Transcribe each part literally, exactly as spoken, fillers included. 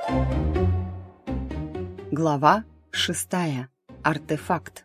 Глава шестая. Артефакт.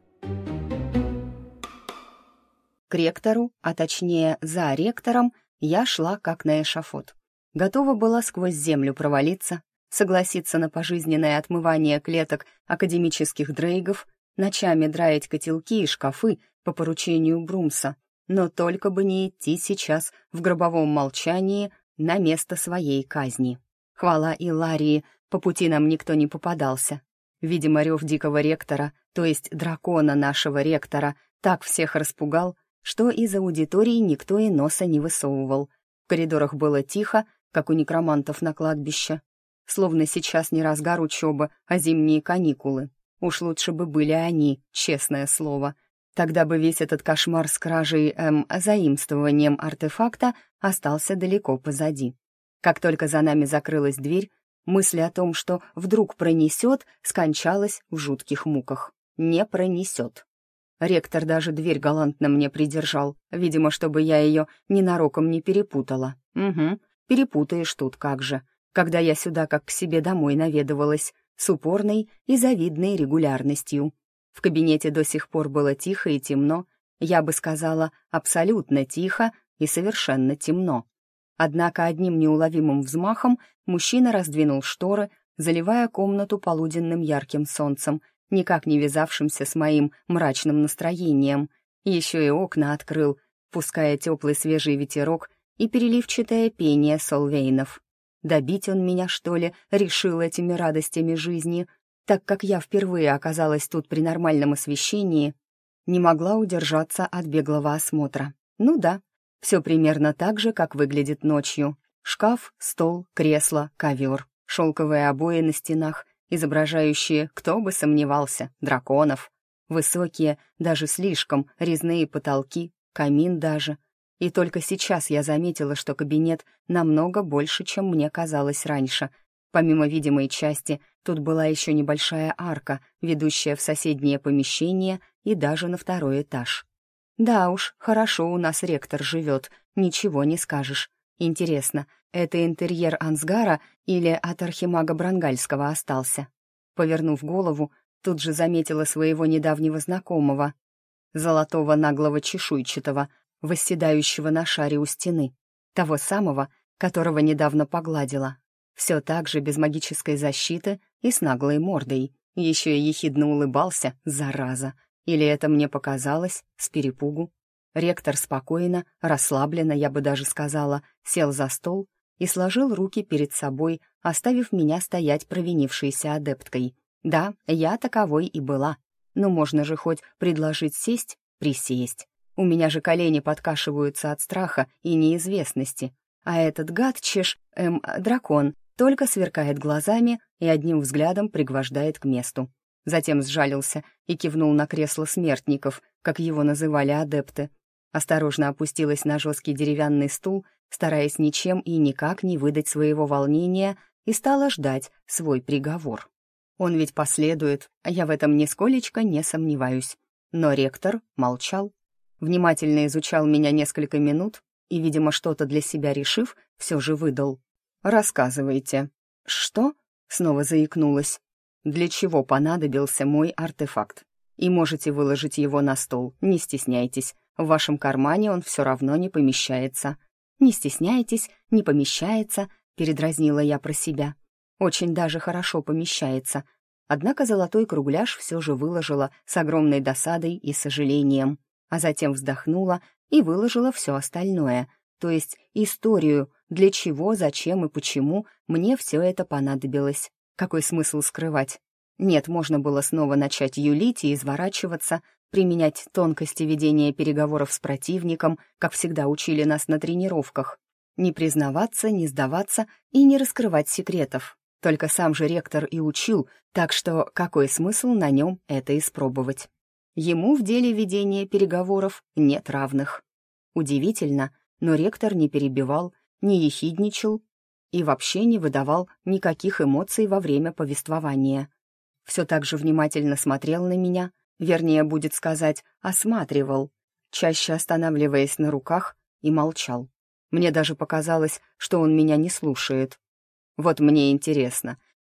К ректору, а точнее за ректором, я шла как на эшафот. Готова была сквозь землю провалиться, согласиться на пожизненное отмывание клеток академических дрейгов, ночами драить котелки и шкафы по поручению Брумса, но только бы не идти сейчас в гробовом молчании на место своей казни. Хвала Иларии, по пути нам никто не попадался. Видимо, рев дикого ректора, то есть дракона нашего ректора, так всех распугал, что из аудитории никто и носа не высовывал. В коридорах было тихо, как у некромантов на кладбище. Словно сейчас не разгар учебы, а зимние каникулы. Уж лучше бы были они, честное слово. Тогда бы весь этот кошмар с кражей, эм, заимствованием артефакта остался далеко позади. Как только за нами закрылась дверь, мысль о том, что вдруг пронесет, скончалась в жутких муках. Не пронесет. Ректор даже дверь галантно мне придержал, видимо, чтобы я ее ненароком не перепутала. Угу, перепутаешь тут как же, когда я сюда как к себе домой наведывалась, с упорной и завидной регулярностью. В кабинете до сих пор было тихо и темно, я бы сказала, абсолютно тихо и совершенно темно. Однако одним неуловимым взмахом мужчина раздвинул шторы, заливая комнату полуденным ярким солнцем, никак не вязавшимся с моим мрачным настроением. Еще и окна открыл, пуская теплый свежий ветерок и переливчатое пение солвейнов. Добить он меня, что ли, решил этими радостями жизни, так как я впервые оказалась тут при нормальном освещении, не могла удержаться от беглого осмотра. Ну да, все примерно так же, как выглядит ночью. Шкаф, стол, кресло, ковер, шелковые обои на стенах, изображающие, кто бы сомневался, драконов. Высокие, даже слишком, резные потолки, камин даже. И только сейчас я заметила, что кабинет намного больше, чем мне казалось раньше. Помимо видимой части, тут была еще небольшая арка, ведущая в соседнее помещение и даже на второй этаж. Да уж, хорошо у нас ректор живет, ничего не скажешь. Интересно, это интерьер Ансгара или от архимага Брангальского остался? Повернув голову, тут же заметила своего недавнего знакомого, золотого наглого чешуйчатого, восседающего на шаре у стены, того самого, которого недавно погладила. Все так же без магической защиты и с наглой мордой. Еще и ехидно улыбался, зараза. Или это мне показалось, с перепугу? Ректор спокойно, расслабленно, я бы даже сказала, сел за стол и сложил руки перед собой, оставив меня стоять провинившейся адепткой. Да, я таковой и была. Но можно же хоть предложить сесть, присесть. У меня же колени подкашиваются от страха и неизвестности. А этот гад, чеш, эм, дракон, только сверкает глазами и одним взглядом пригвождает к месту. Затем сжалился и кивнул на кресло смертников, как его называли адепты. Осторожно опустилась на жесткий деревянный стул, стараясь ничем и никак не выдать своего волнения, и стала ждать свой приговор. Он ведь последует, я в этом нисколечко не сомневаюсь. Но ректор молчал, внимательно изучал меня несколько минут и, видимо, что-то для себя решив, все же выдал. «Рассказывайте». «Что?» — снова заикнулась. «Для чего понадобился мой артефакт? И можете выложить его на стол, не стесняйтесь. В вашем кармане он все равно не помещается». «Не стесняйтесь, не помещается», — передразнила я про себя. «Очень даже хорошо помещается». Однако золотой кругляш все же выложила с огромной досадой и сожалением, а затем вздохнула и выложила все остальное, то есть историю, для чего, зачем и почему мне все это понадобилось. Какой смысл скрывать? Нет, можно было снова начать юлить и изворачиваться, применять тонкости ведения переговоров с противником, как всегда учили нас на тренировках. Не признаваться, не сдаваться и не раскрывать секретов. Только сам же ректор и учил, так что какой смысл на нем это испробовать? Ему в деле ведения переговоров нет равных. Удивительно, но ректор не перебивал, не ехидничал и вообще не выдавал никаких эмоций во время повествования. Все так же внимательно смотрел на меня, вернее, будет сказать, осматривал, чаще останавливаясь на руках, и молчал. Мне даже показалось, что он меня не слушает. Вот мне интересно,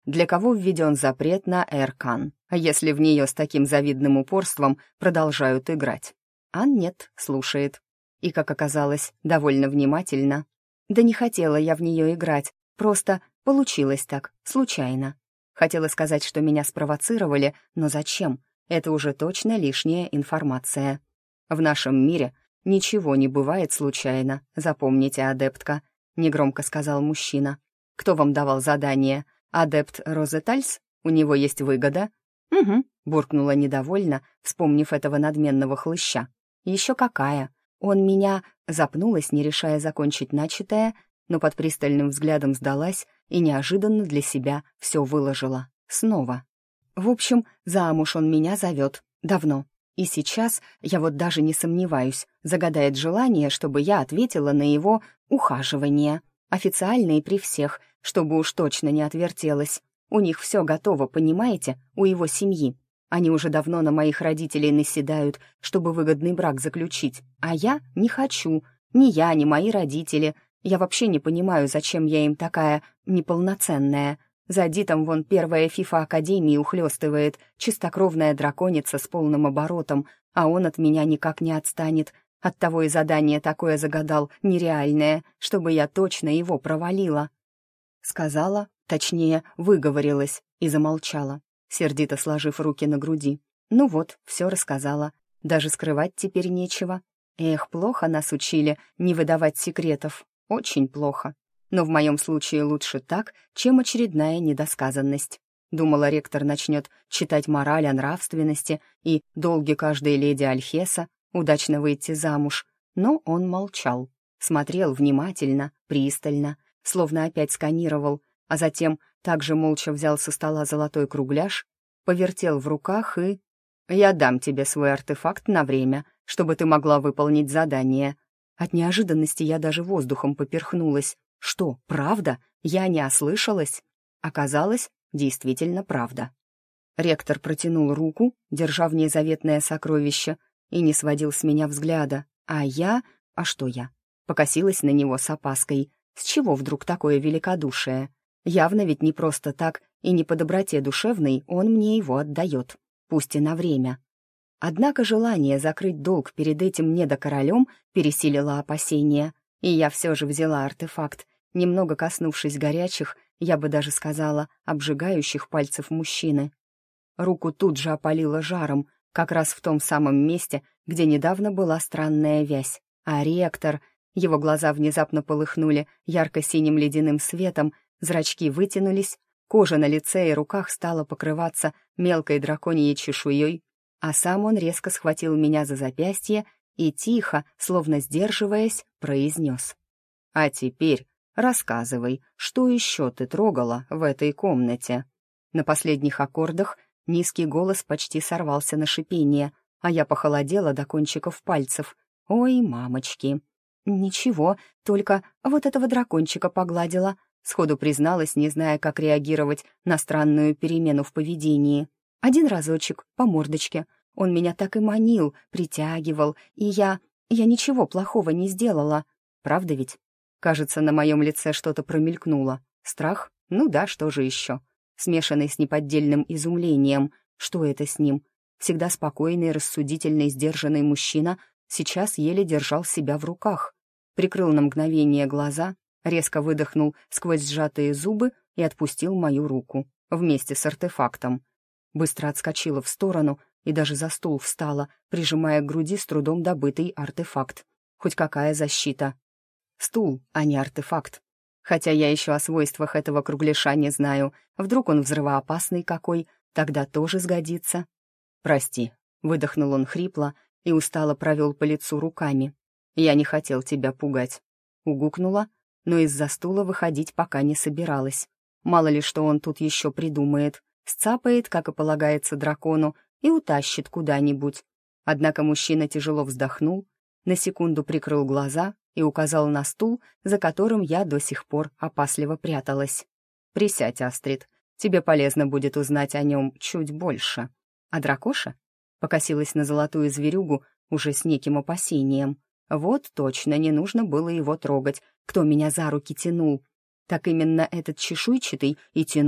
для кого введен запрет на Эркан, если в нее с таким завидным упорством продолжают играть. Ан нет, слушает. И, как оказалось, довольно внимательно. Да не хотела я в нее играть, просто получилось так, случайно. Хотела сказать, что меня спровоцировали, но зачем? Это уже точно лишняя информация. В нашем мире ничего не бывает случайно, запомните, адептка, негромко сказал мужчина. Кто вам давал задание? Адепт Розетальс? У него есть выгода? Угу, буркнула недовольно, вспомнив этого надменного хлыща. Еще какая? Он меня... Запнулась, не решая закончить начатое, но под пристальным взглядом сдалась и неожиданно для себя все выложила. Снова. В общем, замуж он меня зовет. Давно. И сейчас, я вот даже не сомневаюсь, загадает желание, чтобы я ответила на его ухаживание. Официально и при всех, чтобы уж точно не отвертелась. У них все готово, понимаете, у его семьи. Они уже давно на моих родителей наседают, чтобы выгодный брак заключить. А я не хочу. Ни я, ни мои родители. Я вообще не понимаю, зачем я им такая неполноценная. За Дитом вон первая фифа Академии ухлёстывает, чистокровная драконица с полным оборотом, а он от меня никак не отстанет. Оттого и задание такое загадал, нереальное, чтобы я точно его провалила. Сказала, точнее, выговорилась и замолчала, сердито сложив руки на груди. Ну вот, все рассказала. Даже скрывать теперь нечего. Эх, плохо нас учили не выдавать секретов. Очень плохо. Но в моем случае лучше так, чем очередная недосказанность. Думала, ректор начнет читать мораль о нравственности и долги каждой леди Альхеса удачно выйти замуж. Но он молчал. Смотрел внимательно, пристально, словно опять сканировал, а затем также молча взял со стола золотой кругляш, повертел в руках и... «Я дам тебе свой артефакт на время, чтобы ты могла выполнить задание». От неожиданности я даже воздухом поперхнулась. Что, правда? Я не ослышалась? Оказалось, действительно правда. Ректор протянул руку, держа в ней заветное сокровище, и не сводил с меня взгляда. А я... А что я? Покосилась на него с опаской. С чего вдруг такое великодушие? Явно ведь не просто так и не по доброте душевной он мне его отдает, пусть и на время. Однако желание закрыть долг перед этим недокоролем пересилило опасения, и я все же взяла артефакт, немного коснувшись горячих, я бы даже сказала, обжигающих пальцев мужчины. Руку тут же опалило жаром, как раз в том самом месте, где недавно была странная вязь. А ректор... Его глаза внезапно полыхнули ярко-синим ледяным светом, зрачки вытянулись, кожа на лице и руках стала покрываться мелкой драконьей чешуей, а сам он резко схватил меня за запястье и тихо, словно сдерживаясь, произнес. «А теперь рассказывай, что еще ты трогала в этой комнате?» На последних аккордах низкий голос почти сорвался на шипение, а я похолодела до кончиков пальцев. «Ой, мамочки!» «Ничего, только вот этого дракончика погладила», сходу призналась, не зная, как реагировать на странную перемену в поведении. «Один разочек, по мордочке. Он меня так и манил, притягивал, и я... я ничего плохого не сделала. Правда ведь?» Кажется, на моем лице что-то промелькнуло. Страх? Ну да, что же еще? Смешанный с неподдельным изумлением. Что это с ним? Всегда спокойный, рассудительный, сдержанный мужчина сейчас еле держал себя в руках. Прикрыл на мгновение глаза, резко выдохнул сквозь сжатые зубы и отпустил мою руку вместе с артефактом. Быстро отскочила в сторону и даже за стул встала, прижимая к груди с трудом добытый артефакт. Хоть какая защита. Стул, а не артефакт. Хотя я еще о свойствах этого кругляша не знаю. Вдруг он взрывоопасный какой, тогда тоже сгодится. «Прости», — выдохнул он хрипло и устало провел по лицу руками. «Я не хотел тебя пугать». Угукнула, но из-за стула выходить пока не собиралась. Мало ли что он тут еще придумает. Сцапает, как и полагается дракону, и утащит куда-нибудь. Однако мужчина тяжело вздохнул, на секунду прикрыл глаза и указал на стул, за которым я до сих пор опасливо пряталась. «Присядь, Астрид, тебе полезно будет узнать о нем чуть больше». «А дракоша?» Покосилась на золотую зверюгу уже с неким опасением. Вот точно не нужно было его трогать, кто меня за руки тянул. Так именно этот чешуйчатый и тянул,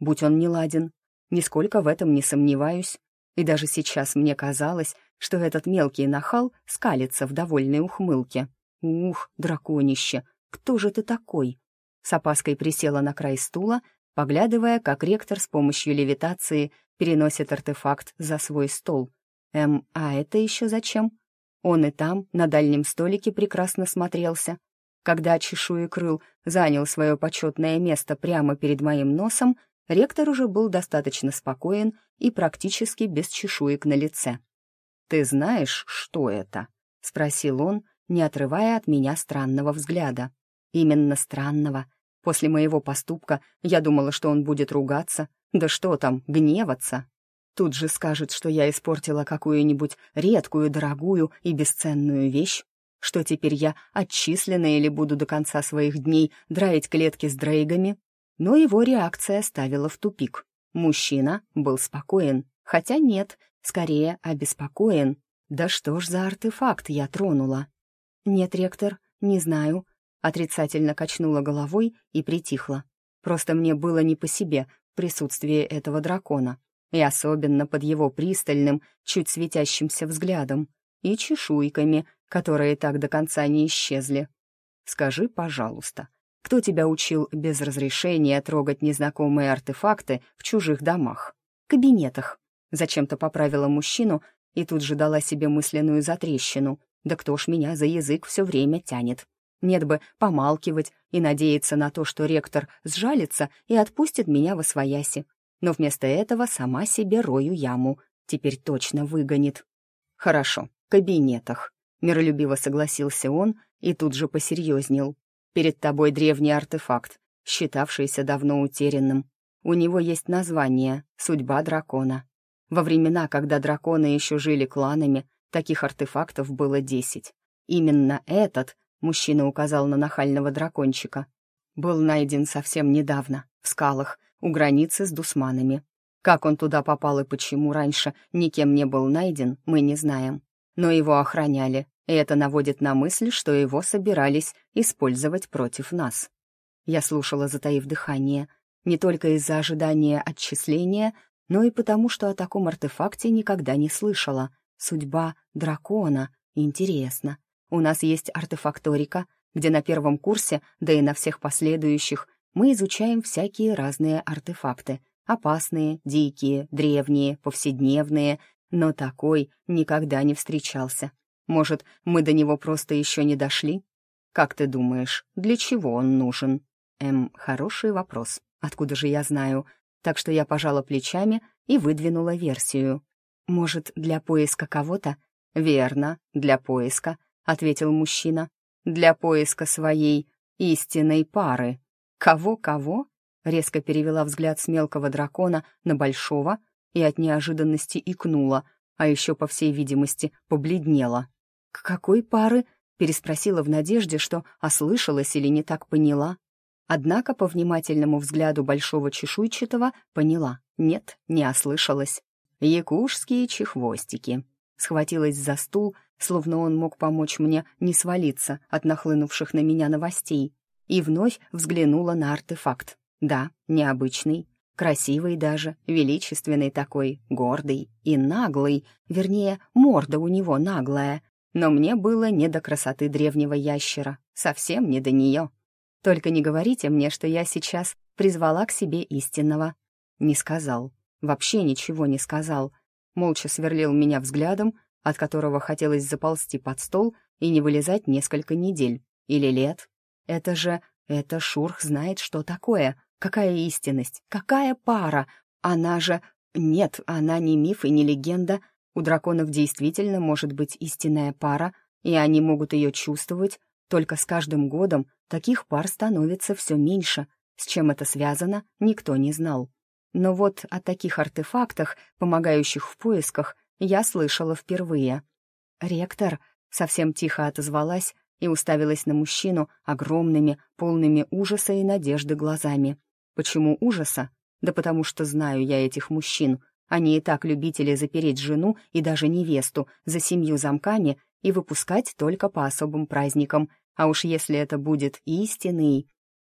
будь он неладен. Нисколько в этом не сомневаюсь. И даже сейчас мне казалось, что этот мелкий нахал скалится в довольной ухмылке. «Ух, драконище, кто же ты такой?» С опаской присела на край стула, поглядывая, как ректор с помощью левитации переносит артефакт за свой стол. «Эм, а это еще зачем?» Он и там, на дальнем столике, прекрасно смотрелся. Когда чешуекрыл занял свое почетное место прямо перед моим носом, ректор уже был достаточно спокоен и практически без чешуек на лице. «Ты знаешь, что это?» — спросил он, не отрывая от меня странного взгляда. Именно странного. После моего поступка я думала, что он будет ругаться. Да что там, гневаться. Тут же скажет, что я испортила какую-нибудь редкую, дорогую и бесценную вещь, что теперь я отчислена или буду до конца своих дней драить клетки с дрейгами. Но его реакция ставила в тупик. Мужчина был спокоен, хотя нет, скорее обеспокоен. Да что ж за артефакт я тронула? «Нет, ректор, не знаю», — отрицательно качнула головой и притихла. Просто мне было не по себе в присутствии этого дракона, и особенно под его пристальным, чуть светящимся взглядом и чешуйками, которые так до конца не исчезли. «Скажи, пожалуйста, кто тебя учил без разрешения трогать незнакомые артефакты в чужих домах? Кабинетах?» Зачем-то поправила мужчину и тут же дала себе мысленную затрещину. «Да кто ж меня за язык все время тянет? Нет бы помалкивать и надеяться на то, что ректор сжалится и отпустит меня восвояси. Но вместо этого сама себе рою яму. Теперь точно выгонит». «Хорошо, в кабинетах», — миролюбиво согласился он и тут же посерьезнел. «Перед тобой древний артефакт, считавшийся давно утерянным. У него есть название «Судьба дракона». Во времена, когда драконы еще жили кланами, таких артефактов было десять. Именно этот, мужчина указал на нахального дракончика, был найден совсем недавно, в скалах, у границы с дусманами. Как он туда попал и почему раньше никем не был найден, мы не знаем. Но его охраняли, и это наводит на мысль, что его собирались использовать против нас. Я слушала, затаив дыхание, не только из-за ожидания отчисления, но и потому, что о таком артефакте никогда не слышала. Судьба дракона. Интересно. У нас есть артефакторика, где на первом курсе, да и на всех последующих, мы изучаем всякие разные артефакты. Опасные, дикие, древние, повседневные, но такой никогда не встречался. Может, мы до него просто еще не дошли? Как ты думаешь, для чего он нужен? Эм, хороший вопрос. Откуда же я знаю? Так что я пожала плечами и выдвинула версию. «Может, для поиска кого-то?» «Верно, для поиска», — ответил мужчина. «Для поиска своей истинной пары». «Кого-кого?» — резко перевела взгляд с мелкого дракона на большого и от неожиданности икнула, а еще, по всей видимости, побледнела. «К какой пары?» — переспросила в надежде, что ослышалась или не так поняла. Однако по внимательному взгляду большого чешуйчатого поняла. Нет, не ослышалась. «Якушские чехвостики». Схватилась за стул, словно он мог помочь мне не свалиться от нахлынувших на меня новостей, и вновь взглянула на артефакт. Да, необычный, красивый даже, величественный такой, гордый и наглый, вернее, морда у него наглая. Но мне было не до красоты древнего ящера, совсем не до нее. Только не говорите мне, что я сейчас призвала к себе истинного. Не сказал. Вообще ничего не сказал. Молча сверлил меня взглядом, от которого хотелось заползти под стол и не вылезать несколько недель. Или лет. Это же... это Шурх знает, что такое. Какая истинность? Какая пара? Она же... Нет, она не миф и не легенда. У драконов действительно может быть истинная пара, и они могут ее чувствовать. Только с каждым годом таких пар становится все меньше. С чем это связано, никто не знал. Но вот о таких артефактах, помогающих в поисках, я слышала впервые. «Ректор», — совсем тихо отозвалась и уставилась на мужчину огромными, полными ужаса и надежды глазами. Почему ужаса? Да потому что знаю я этих мужчин. Они и так любители запереть жену и даже невесту за семью замками и выпускать только по особым праздникам. А уж если это будет истинный...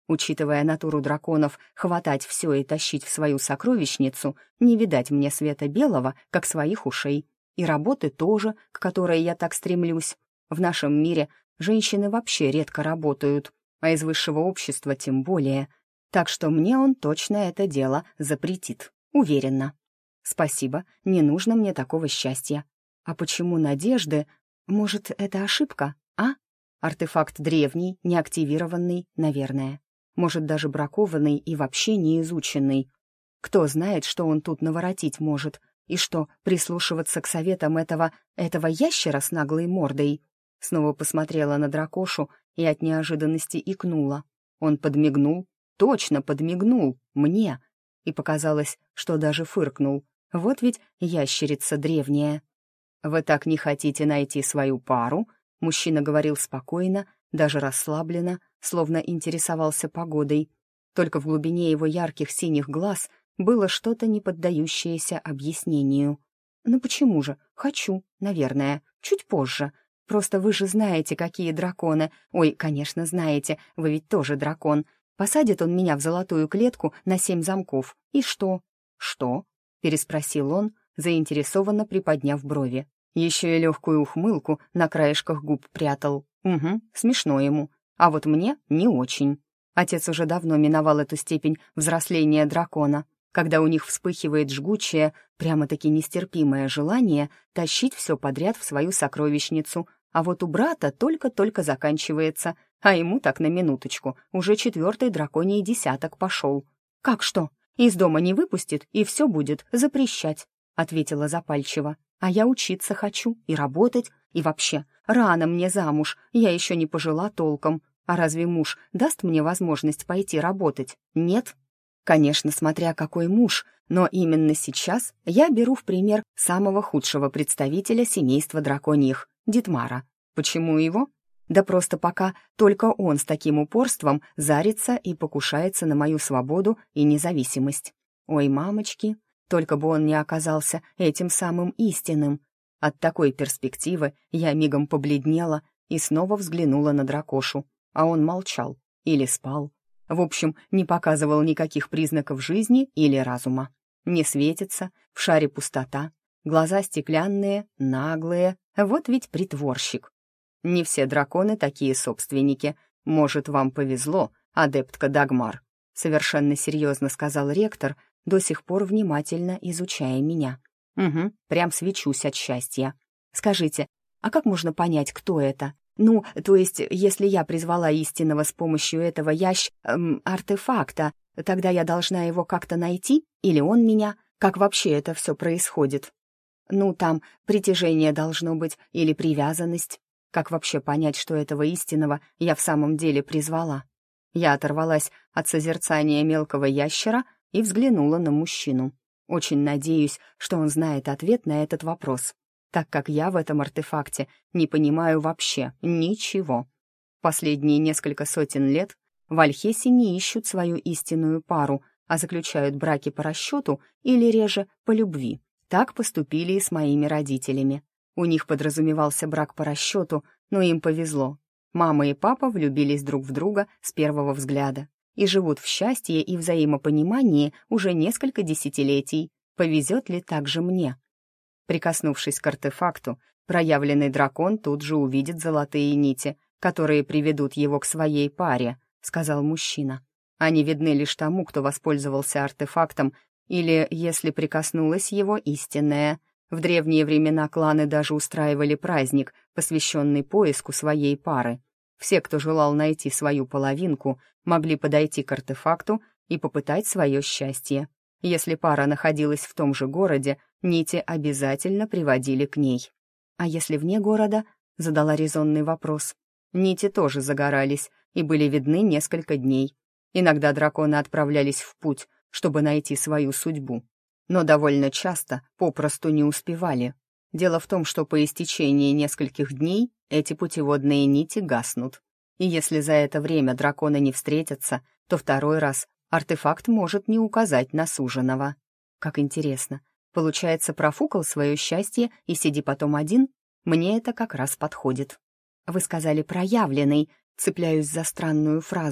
Учитывая натуру драконов хватать все и тащить в свою сокровищницу, не видать мне света белого, как своих ушей. И работы тоже, к которой я так стремлюсь. В нашем мире женщины вообще редко работают, а из высшего общества тем более. Так что мне он точно это дело запретит, уверенно. Спасибо, не нужно мне такого счастья. А почему надежды? Может, это ошибка, а? Артефакт древний, неактивированный, наверное. Может, даже бракованный и вообще не изученный. Кто знает, что он тут наворотить может, и что, прислушиваться к советам этого, этого ящера с наглой мордой? Снова посмотрела на дракошу и от неожиданности икнула. Он подмигнул, точно подмигнул, мне, и показалось, что даже фыркнул. Вот ведь ящерица древняя. «Вы так не хотите найти свою пару?» Мужчина говорил спокойно, даже расслабленно, словно интересовался погодой. Только в глубине его ярких синих глаз было что-то, не поддающееся объяснению. «Ну почему же? Хочу, наверное, чуть позже. Просто вы же знаете, какие драконы. Ой, конечно, знаете, вы ведь тоже дракон. Посадит он меня в золотую клетку на семь замков. И что?» «Что?» — переспросил он, заинтересованно приподняв брови. Еще и легкую ухмылку на краешках губ прятал. Угу, смешно ему. А вот мне не очень. Отец уже давно миновал эту степень взросления дракона, когда у них вспыхивает жгучее, прямо-таки нестерпимое желание тащить все подряд в свою сокровищницу, а вот у брата только-только заканчивается, а ему так на минуточку уже четвертый драконий десяток пошел. «Как что? Из дома не выпустит, и все будет запрещать», — ответила запальчиво. «А я учиться хочу, и работать, и вообще, рано мне замуж, я еще не пожила толком. А разве муж даст мне возможность пойти работать? Нет?» Конечно, смотря какой муж, но именно сейчас я беру в пример самого худшего представителя семейства драконьих — Дитмара. Почему его? Да просто пока только он с таким упорством зарится и покушается на мою свободу и независимость. Ой, мамочки, только бы он не оказался этим самым истинным. От такой перспективы я мигом побледнела и снова взглянула на дракошу, а он молчал или спал. В общем, не показывал никаких признаков жизни или разума. Не светится, в шаре пустота, глаза стеклянные, наглые, вот ведь притворщик. Не все драконы такие собственники. Может, вам повезло, адептка Дагмар, совершенно серьезно сказал ректор, до сих пор внимательно изучая меня. Угу, прям свечусь от счастья. Скажите, а как можно понять, кто это? Ну, то есть, если я призвала истинного с помощью этого ящ... Эм, артефакта, тогда я должна его как-то найти? Или он меня? Как вообще это все происходит? Ну, там притяжение должно быть или привязанность. Как вообще понять, что этого истинного я в самом деле призвала? Я оторвалась от созерцания мелкого ящера и взглянула на мужчину. Очень надеюсь, что он знает ответ на этот вопрос, так как я в этом артефакте не понимаю вообще ничего. Последние несколько сотен лет в Альхесе не ищут свою истинную пару, а заключают браки по расчету или реже по любви. Так поступили и с моими родителями. У них подразумевался брак по расчету, но им повезло. Мама и папа влюбились друг в друга с первого взгляда и живут в счастье и взаимопонимании уже несколько десятилетий. Повезет ли так же мне? Прикоснувшись к артефакту, проявленный дракон тут же увидит золотые нити, которые приведут его к своей паре, сказал мужчина. Они видны лишь тому, кто воспользовался артефактом, или, если прикоснулась его истинная. В древние времена кланы даже устраивали праздник, посвященный поиску своей пары. Все, кто желал найти свою половинку, могли подойти к артефакту и попытать свое счастье. Если пара находилась в том же городе, нити обязательно приводили к ней. «А если вне города?» — задала резонный вопрос. Нити тоже загорались и были видны несколько дней. Иногда драконы отправлялись в путь, чтобы найти свою судьбу. Но довольно часто попросту не успевали. Дело в том, что по истечении нескольких дней эти путеводные нити гаснут. И если за это время драконы не встретятся, то второй раз артефакт может не указать на суженого. Как интересно. Получается, профукал свое счастье и сиди потом один? Мне это как раз подходит. Вы сказали «проявленный», цепляюсь за странную фразу.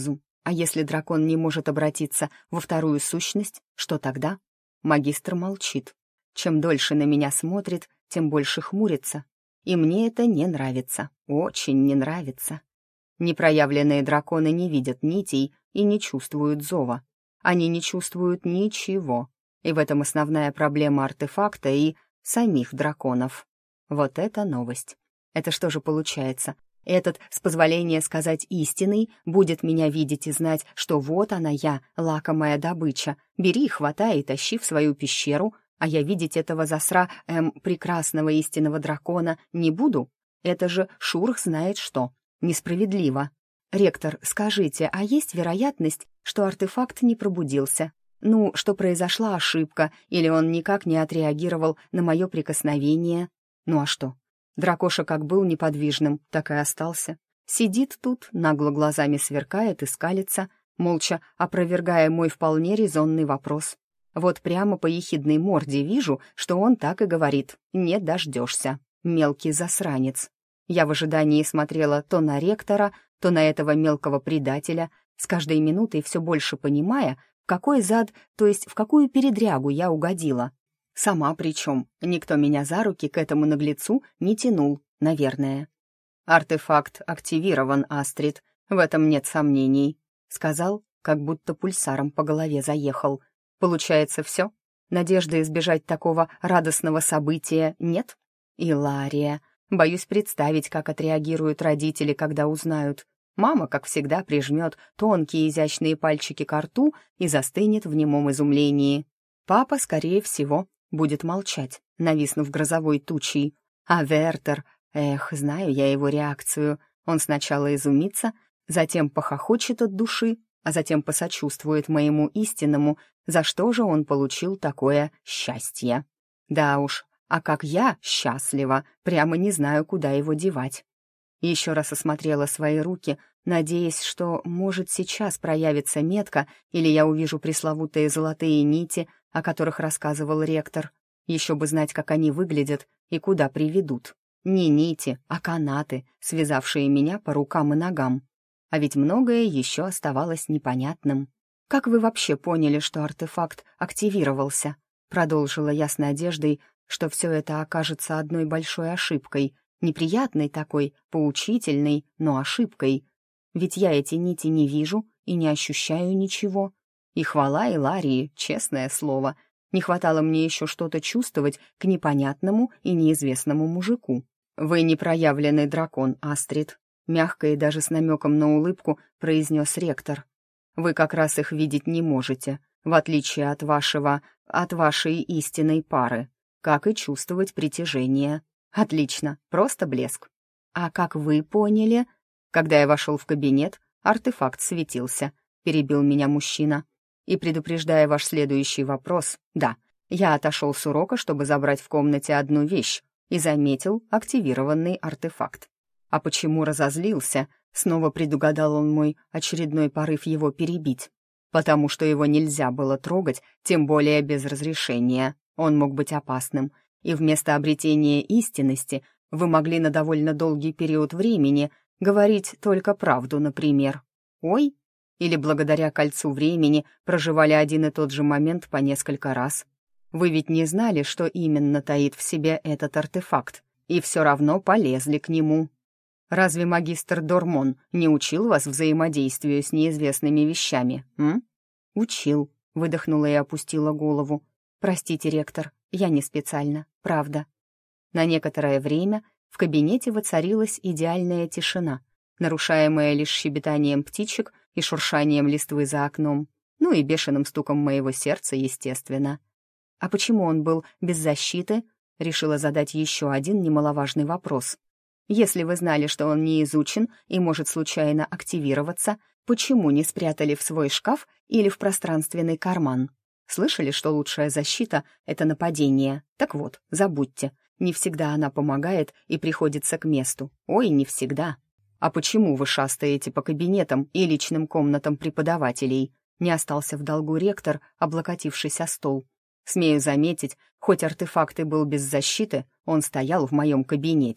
А если дракон не может обратиться во вторую сущность, что тогда? Магистр молчит. Чем дольше на меня смотрит, тем больше хмурится. И мне это не нравится, очень не нравится. Непроявленные драконы не видят нитей и не чувствуют зова. Они не чувствуют ничего. И в этом основная проблема артефакта и самих драконов. Вот это новость. Это что же получается? Этот, с позволения сказать истинный, будет меня видеть и знать, что вот она я, лакомая добыча. Бери, хватай и тащи в свою пещеру, а я видеть этого засра, эм, прекрасного истинного дракона не буду? Это же шурх знает что. Несправедливо. Ректор, скажите, а есть вероятность, что артефакт не пробудился? Ну, что произошла ошибка, или он никак не отреагировал на мое прикосновение? Ну а что? Дракоша как был неподвижным, так и остался. Сидит тут, нагло глазами сверкает и скалится, молча опровергая мой вполне резонный вопрос. Вот прямо по ехидной морде вижу, что он так и говорит: «Не дождешься, мелкий засранец». Я в ожидании смотрела то на ректора, то на этого мелкого предателя, с каждой минутой все больше понимая, в какой зад, то есть в какую передрягу я угодила. Сама причем. Никто меня за руки к этому наглецу не тянул, наверное. «Артефакт активирован, Астрид, в этом нет сомнений», — сказал, как будто пульсаром по голове заехал. «Получается все? Надежды избежать такого радостного события нет? Илария, боюсь представить, как отреагируют родители, когда узнают. Мама, как всегда, прижмет тонкие изящные пальчики ко рту и застынет в немом изумлении. Папа, скорее всего, будет молчать, нависнув грозовой тучей. А Вертер, эх, знаю я его реакцию. Он сначала изумится, затем похохочет от души, а затем посочувствует моему истинному, за что же он получил такое счастье. Да уж, а как я счастлива, прямо не знаю, куда его девать. Еще раз осмотрела свои руки, надеясь, что, может, сейчас проявится метка, или я увижу пресловутые золотые нити, о которых рассказывал ректор. Еще бы знать, как они выглядят и куда приведут. Не нити, а канаты, связавшие меня по рукам и ногам. А ведь многое еще оставалось непонятным. «Как вы вообще поняли, что артефакт активировался?» Продолжила я с надеждой, что все это окажется одной большой ошибкой, неприятной такой, поучительной, но ошибкой. Ведь я эти нити не вижу и не ощущаю ничего. И хвала Иларии, честное слово, не хватало мне еще что-то чувствовать к непонятному и неизвестному мужику. «Вы непроявленный дракон, Астрид», — мягко и даже с намеком на улыбку произнес ректор. «Вы как раз их видеть не можете, в отличие от вашего, от вашей истинной пары, как и чувствовать притяжение. Отлично, просто блеск. А как вы поняли?» Когда я вошел в кабинет, артефакт светился, перебил меня мужчина. И предупреждая ваш следующий вопрос, да, я отошел с урока, чтобы забрать в комнате одну вещь, и заметил активированный артефакт. А почему разозлился? Снова предугадал он мой очередной порыв его перебить. Потому что его нельзя было трогать, тем более без разрешения. Он мог быть опасным. И вместо обретения истинности вы могли на довольно долгий период времени говорить только правду, например. Ой? Или благодаря кольцу времени проживали один и тот же момент по несколько раз. Вы ведь не знали, что именно таит в себе этот артефакт, и все равно полезли к нему. Разве магистр Дормон не учил вас взаимодействию с неизвестными вещами, м? Учил, выдохнула и опустила голову. Простите, ректор, я не специально, правда. На некоторое время в кабинете воцарилась идеальная тишина, нарушаемая лишь щебетанием птичек и шуршанием листвы за окном, ну и бешеным стуком моего сердца, естественно. А почему он был без защиты? Решила задать еще один немаловажный вопрос. Если вы знали, что он не изучен и может случайно активироваться, почему не спрятали в свой шкаф или в пространственный карман? Слышали, что лучшая защита — это нападение? Так вот, забудьте, не всегда она помогает и приходится к месту. Ой, не всегда. «А почему вы шастаете по кабинетам и личным комнатам преподавателей?» Не остался в долгу ректор, облокотившись о стол. Смею заметить, хоть артефакт и был без защиты, он стоял в моем кабинете.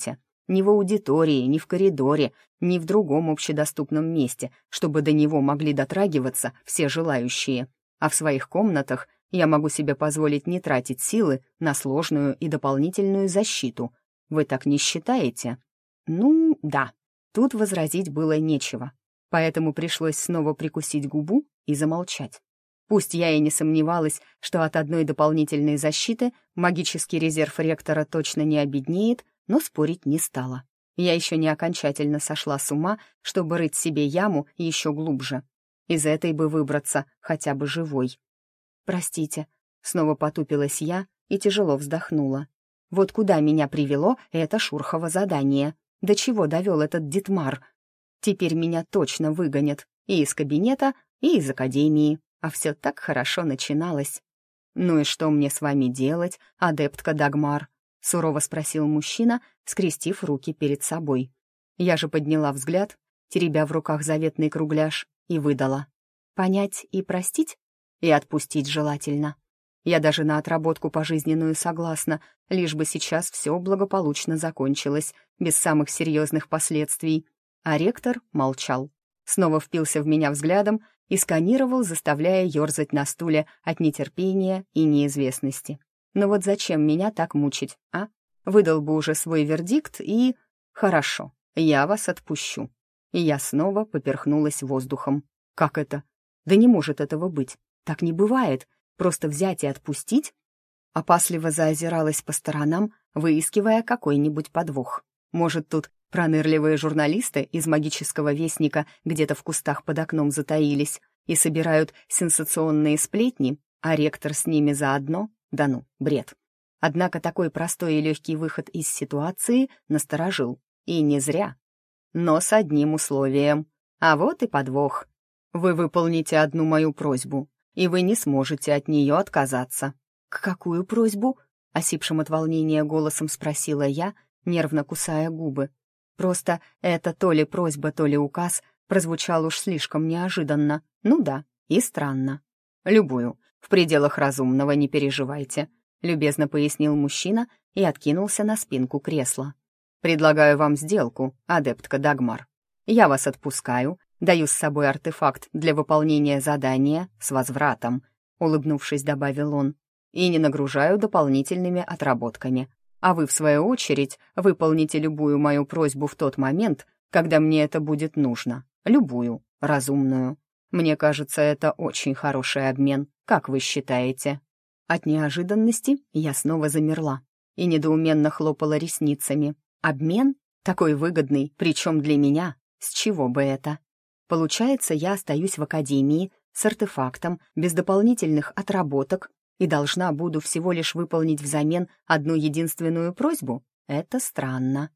ни в аудитории, ни в коридоре, ни в другом общедоступном месте, чтобы до него могли дотрагиваться все желающие. А в своих комнатах я могу себе позволить не тратить силы на сложную и дополнительную защиту. Вы так не считаете? Ну, да. Тут возразить было нечего. Поэтому пришлось снова прикусить губу и замолчать. Пусть я и не сомневалась, что от одной дополнительной защиты магический резерв ректора точно не обеднеет, но спорить не стала. Я еще не окончательно сошла с ума, чтобы рыть себе яму еще глубже. Из этой бы выбраться хотя бы живой. «Простите», — снова потупилась я и тяжело вздохнула. «Вот куда меня привело это Шурхово задание? До чего довел этот Дитмар? Теперь меня точно выгонят и из кабинета, и из академии, а все так хорошо начиналось». «Ну и что мне с вами делать, адептка Дагмар?» — сурово спросил мужчина, скрестив руки перед собой. Я же подняла взгляд, теребя в руках заветный кругляш, и выдала. «Понять и простить? И отпустить желательно. Я даже на отработку пожизненную согласна, лишь бы сейчас все благополучно закончилось, без самых серьезных последствий». А ректор молчал. Снова впился в меня взглядом и сканировал, заставляя ерзать на стуле от нетерпения и неизвестности. Но вот зачем меня так мучить, а? Выдал бы уже свой вердикт и... Хорошо, я вас отпущу. И я снова поперхнулась воздухом. Как это? Да не может этого быть. Так не бывает. Просто взять и отпустить? Опасливо заозиралась по сторонам, выискивая какой-нибудь подвох. Может, тут пронырливые журналисты из «Магического вестника» где-то в кустах под окном затаились и собирают сенсационные сплетни, а ректор с ними заодно? Да ну, бред. Однако такой простой и легкий выход из ситуации насторожил. И не зря. Но с одним условием. А вот и подвох. Вы выполните одну мою просьбу, и вы не сможете от нее отказаться. «К какую просьбу?» — осипшим от волнения голосом спросила я, нервно кусая губы. Просто это то ли просьба, то ли указ прозвучал уж слишком неожиданно. Ну да, и странно. «Любую. В пределах разумного, не переживайте», — любезно пояснил мужчина и откинулся на спинку кресла. «Предлагаю вам сделку, адептка Дагмар. Я вас отпускаю, даю с собой артефакт для выполнения задания с возвратом», — улыбнувшись, добавил он, «и не нагружаю дополнительными отработками. А вы, в свою очередь, выполните любую мою просьбу в тот момент, когда мне это будет нужно. Любую, разумную. Мне кажется, это очень хороший обмен. Как вы считаете?» От неожиданности я снова замерла и недоуменно хлопала ресницами. «Обмен? Такой выгодный, причем для меня. С чего бы это? Получается, я остаюсь в академии с артефактом, без дополнительных отработок, и должна буду всего лишь выполнить взамен одну единственную просьбу? Это странно».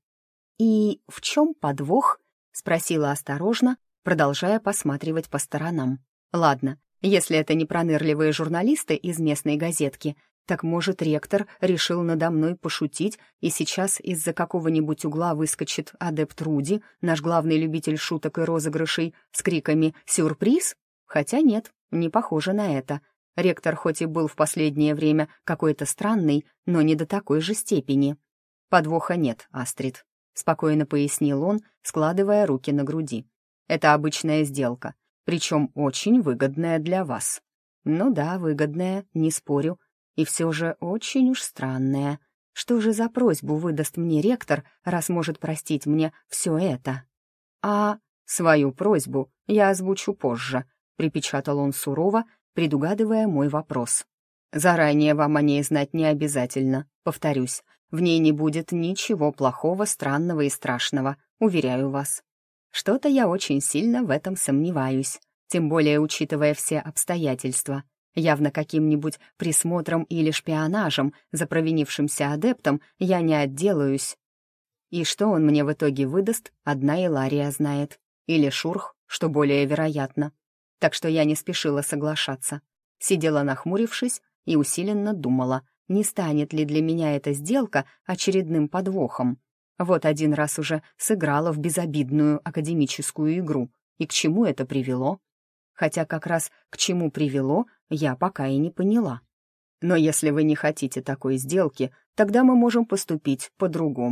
«И в чем подвох?» — спросила осторожно, продолжая посматривать по сторонам. «Ладно, если это не пронырливые журналисты из местной газетки, так, может, ректор решил надо мной пошутить, и сейчас из-за какого-нибудь угла выскочит адепт Руди, наш главный любитель шуток и розыгрышей, с криками «Сюрприз?» Хотя нет, не похоже на это. Ректор хоть и был в последнее время какой-то странный, но не до такой же степени. «Подвоха нет, Астрид», — спокойно пояснил он, складывая руки на груди. «Это обычная сделка, причем очень выгодная для вас». «Ну да, выгодная, не спорю. И все же очень уж странная. Что же за просьбу выдаст мне ректор, раз может простить мне все это?» «А свою просьбу я озвучу позже», — припечатал он сурово, предугадывая мой вопрос. «Заранее вам о ней знать не обязательно. Повторюсь, в ней не будет ничего плохого, странного и страшного, уверяю вас». Что-то я очень сильно в этом сомневаюсь, тем более учитывая все обстоятельства. Явно каким-нибудь присмотром или шпионажем за провинившимся адептом я не отделаюсь. И что он мне в итоге выдаст, одна Илария знает. Или Шурх, что более вероятно. Так что я не спешила соглашаться. Сидела нахмурившись и усиленно думала, не станет ли для меня эта сделка очередным подвохом. Вот один раз уже сыграла в безобидную академическую игру. И к чему это привело? Хотя как раз к чему привело, я пока и не поняла. Но если вы не хотите такой сделки, тогда мы можем поступить по-другому.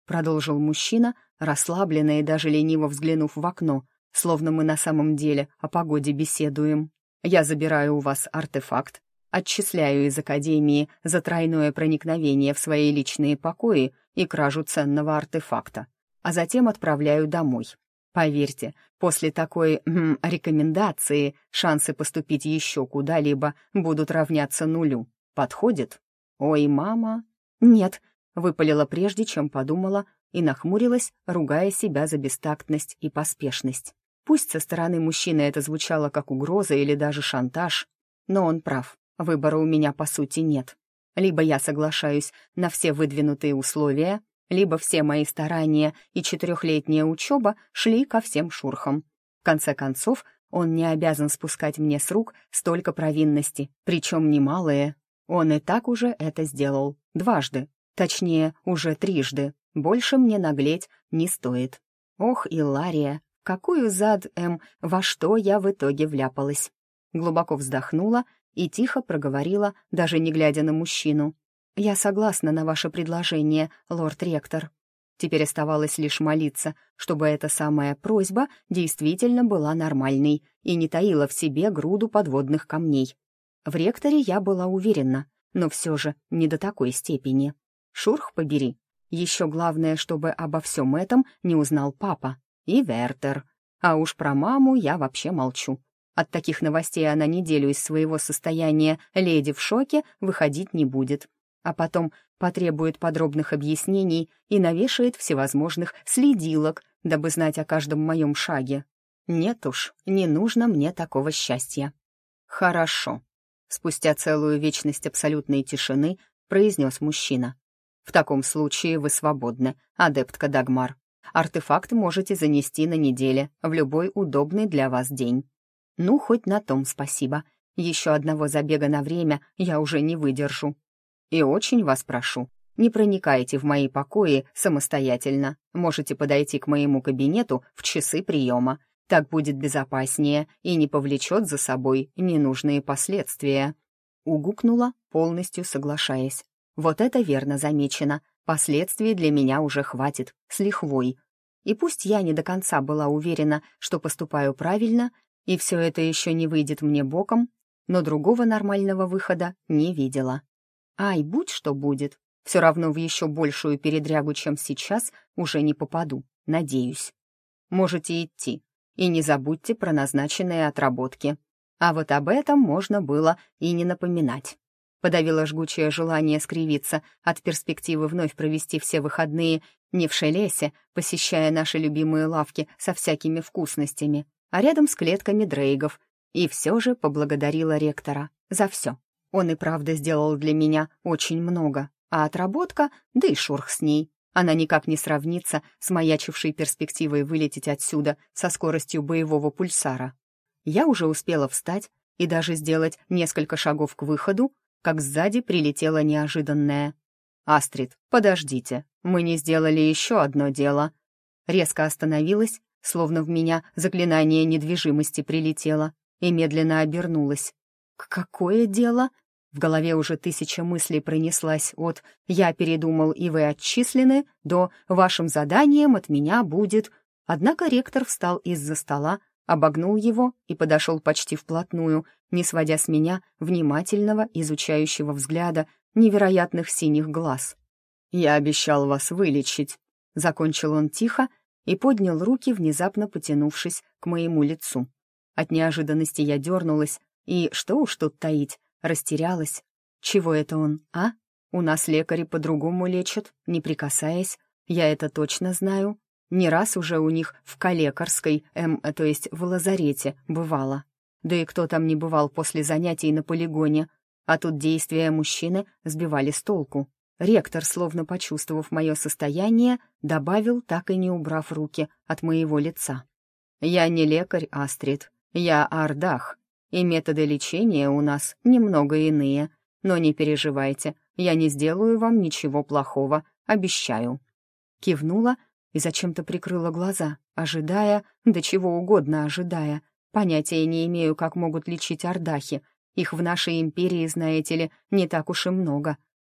продолжил мужчина, расслабленно и даже лениво взглянув в окно, словно мы на самом деле о погоде беседуем. «Я забираю у вас артефакт, отчисляю из Академии за тройное проникновение в свои личные покои и кражу ценного артефакта, а затем отправляю домой. Поверьте, после такой м, рекомендации шансы поступить еще куда-либо будут равняться нулю. Подходит?» «Ой, мама...» «Нет», — выпалила прежде, чем подумала, и нахмурилась, ругая себя за бестактность и поспешность. Пусть со стороны мужчины это звучало как угроза или даже шантаж, но он прав, выбора у меня по сути нет. Либо я соглашаюсь на все выдвинутые условия, либо все мои старания и четырехлетняя учеба шли ко всем шурхам. В конце концов, он не обязан спускать мне с рук столько провинности, причем немалые. Он и так уже это сделал. Дважды. Точнее, уже трижды. Больше мне наглеть не стоит. Ох, Иллария, какую зад, эм, во что я в итоге вляпалась. Глубоко вздохнула и тихо проговорила, даже не глядя на мужчину. «Я согласна на ваше предложение, лорд-ректор». Теперь оставалось лишь молиться, чтобы эта самая просьба действительно была нормальной и не таила в себе груду подводных камней. В ректоре я была уверена, но все же не до такой степени. Шурх побери. Еще главное, чтобы обо всем этом не узнал папа и Вертер. А уж про маму я вообще молчу. От таких новостей она неделю из своего состояния леди в шоке выходить не будет. А потом потребует подробных объяснений и навешает всевозможных следилок, дабы знать о каждом моем шаге. Нет уж, не нужно мне такого счастья. «Хорошо», — спустя целую вечность абсолютной тишины произнес мужчина. «В таком случае вы свободны, адептка Дагмар. Артефакт можете занести на неделе, в любой удобный для вас день». «Ну, хоть на том спасибо. Еще одного забега на время я уже не выдержу. И очень вас прошу, не проникайте в мои покои самостоятельно. Можете подойти к моему кабинету в часы приема. Так будет безопаснее и не повлечет за собой ненужные последствия». Угукнула, полностью соглашаясь. Вот это верно замечено. Последствий для меня уже хватит, с лихвой. И пусть я не до конца была уверена, что поступаю правильно, и все это еще не выйдет мне боком, но другого нормального выхода не видела. Ай, будь что будет, все равно в еще большую передрягу, чем сейчас, уже не попаду, надеюсь. Можете идти, и не забудьте про назначенные отработки. А вот об этом можно было и не напоминать. Подавила жгучее желание скривиться от перспективы вновь провести все выходные не в Шелесе, посещая наши любимые лавки со всякими вкусностями, а рядом с клетками дрейгов, и все же поблагодарила ректора за все. Он и правда сделал для меня очень много, а отработка, да и шурх с ней, она никак не сравнится с маячившей перспективой вылететь отсюда со скоростью боевого пульсара. Я уже успела встать и даже сделать несколько шагов к выходу, как сзади прилетело неожиданное. «Астрид, подождите, мы не сделали еще одно дело». Резко остановилась, словно в меня заклинание недвижимости прилетело, и медленно обернулась. «Какое дело?» В голове уже тысяча мыслей пронеслась от «я передумал, и вы отчислены» до «вашим заданием от меня будет». Однако ректор встал из-за стола, обогнул его и подошел почти вплотную, не сводя с меня внимательного, изучающего взгляда невероятных синих глаз. «Я обещал вас вылечить», — закончил он тихо и поднял руки, внезапно потянувшись к моему лицу. От неожиданности я дернулась и, что уж тут таить, растерялась. Чего это он, а? У нас лекари по-другому лечат, не прикасаясь, я это точно знаю. Не раз уже у них в калекарской, эм, то есть в лазарете, бывало. Да и кто там не бывал после занятий на полигоне. А тут действия мужчины сбивали с толку. Ректор, словно почувствовав мое состояние, добавил, так и не убрав руки от моего лица. «Я не лекарь, Астрид, я Ардах, и методы лечения у нас немного иные. Но не переживайте, я не сделаю вам ничего плохого, обещаю». Кивнула и зачем-то прикрыла глаза, ожидая, да чего угодно ожидая. Понятия не имею, как могут лечить ардахи. Их в нашей империи, знаете ли, не так уж и много.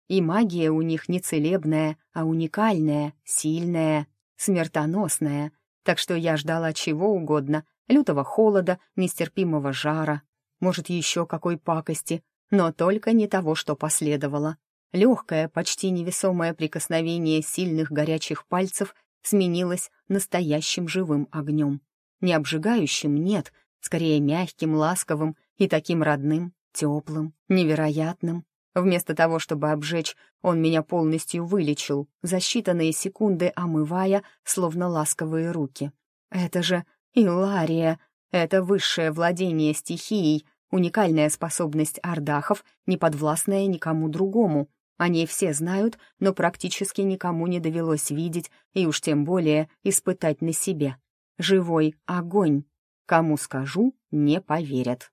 И магия у них не целебная, а уникальная, сильная, смертоносная. Так что я ждала чего угодно — лютого холода, нестерпимого жара, может, еще какой пакости, но только не того, что последовало. Легкое, почти невесомое прикосновение сильных горячих пальцев сменилось настоящим живым огнем. Не обжигающим, нет, скорее мягким, ласковым и таким родным, теплым, невероятным. Вместо того, чтобы обжечь, он меня полностью вылечил, за считанные секунды омывая, словно ласковые руки. Это же Илария, это высшее владение стихией, уникальная способность ардахов, не подвластная никому другому. О ней все знают, но практически никому не довелось видеть и уж тем более испытать на себе. Живой огонь. Кому скажу, не поверят.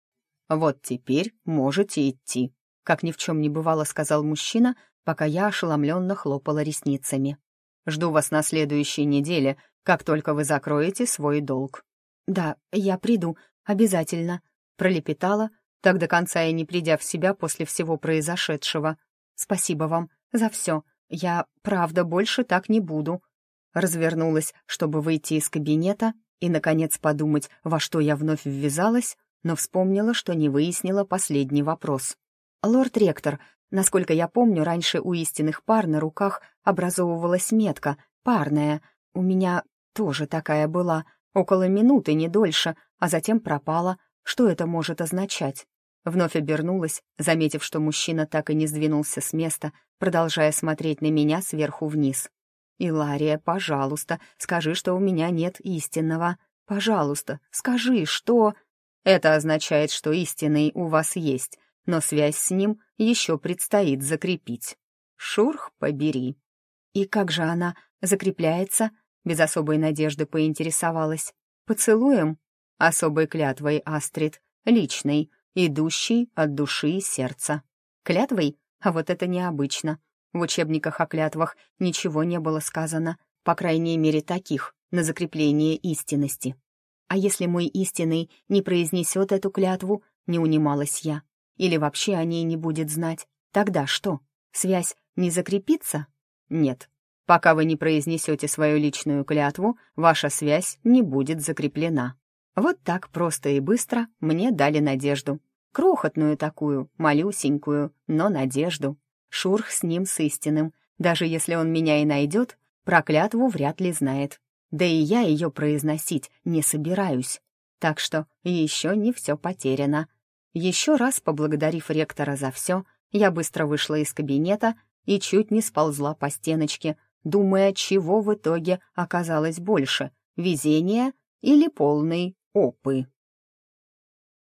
«Вот теперь можете идти», — как ни в чем не бывало, сказал мужчина, пока я ошеломленно хлопала ресницами. «Жду вас на следующей неделе, как только вы закроете свой долг». «Да, я приду, обязательно», — пролепетала, так до конца и не придя в себя после всего произошедшего. «Спасибо вам за все. Я, правда, больше так не буду». Развернулась, чтобы выйти из кабинета и, наконец, подумать, во что я вновь ввязалась, но вспомнила, что не выяснила последний вопрос. «Лорд-ректор, насколько я помню, раньше у истинных пар на руках образовывалась метка, парная. У меня тоже такая была, около минуты, не дольше, а затем пропала. Что это может означать?» Вновь обернулась, заметив, что мужчина так и не сдвинулся с места, продолжая смотреть на меня сверху вниз. «Илария, пожалуйста, скажи, что у меня нет истинного. Пожалуйста, скажи, что...» «Это означает, что истинный у вас есть, но связь с ним еще предстоит закрепить. Шурх побери». «И как же она закрепляется?» Без особой надежды поинтересовалась. «Поцелуем?» «Особой клятвой, Астрид, личной, идущей от души и сердца». «Клятвой? А вот это необычно. В учебниках о клятвах ничего не было сказано, по крайней мере таких, на закрепление истинности. А если мой истинный не произнесет эту клятву, не унималась я, или вообще о ней не будет знать, тогда что, связь не закрепится? Нет. Пока вы не произнесете свою личную клятву, ваша связь не будет закреплена». Вот так просто и быстро мне дали надежду. Крохотную такую, малюсенькую, но надежду. Шурх с ним с истинным. Даже если он меня и найдет, про клятву вряд ли знает. Да и я ее произносить не собираюсь. Так что еще не все потеряно. Еще раз поблагодарив ректора за все, я быстро вышла из кабинета и чуть не сползла по стеночке, думая, чего в итоге оказалось больше — везения или полной опы.